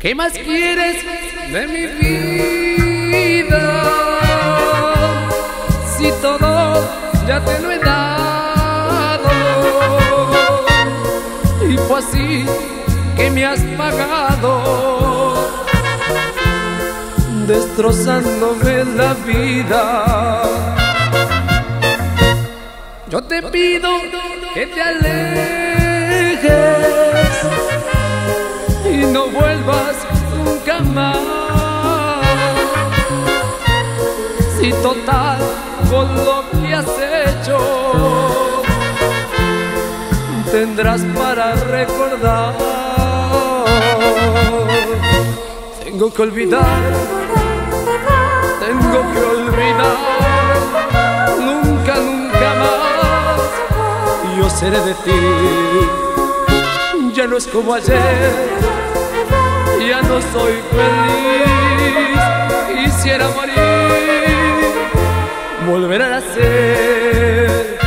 ¿Qué más quieres de mi vida? Si todo ya te lo he dado, y fue así que me has pagado, destrozándome la vida. Yo te pido que te alejes y no vuelvas nunca más. Si total con lo que has hecho tendrás para recordar. Tengo que olvidar, tengo que olvidar. Nunca, nunca más yo seré de ti. Ya no es como ayer, ya no soy feliz. Quisiera morir, volver a nacer.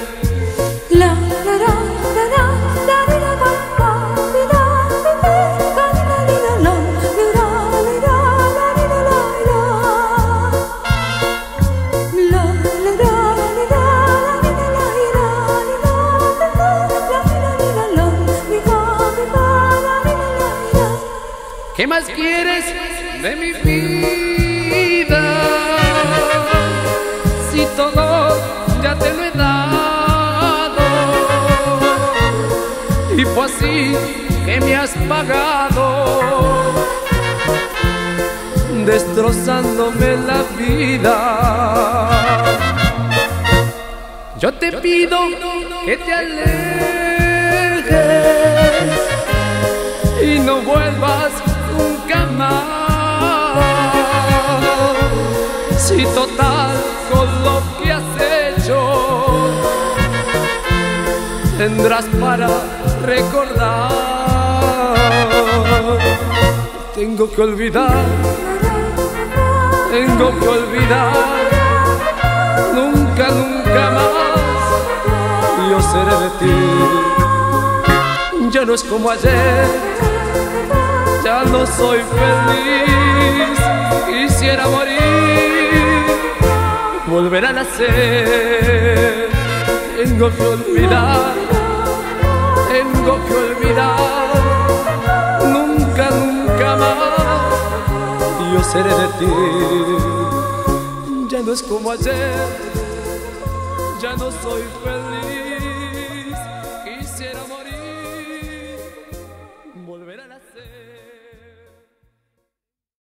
¿Qué más quieres de mi vida? Si todo ya te lo he dado, y fue así que me has pagado, destrozándome la vida. Yo te pido que te alejes y no vuelvas nunca más. Si total con lo que has hecho tendrás para recordar. Tengo que olvidar, tengo que olvidar. Nunca, nunca más yo seré de ti. Ya no es como ayer, ya no soy feliz. Quisiera morir, volver a nacer. Tengo que olvidar, tengo que olvidar. Nunca, nunca más yo seré de ti. Ya no es como ayer, ya no soy feliz. Quisiera morir.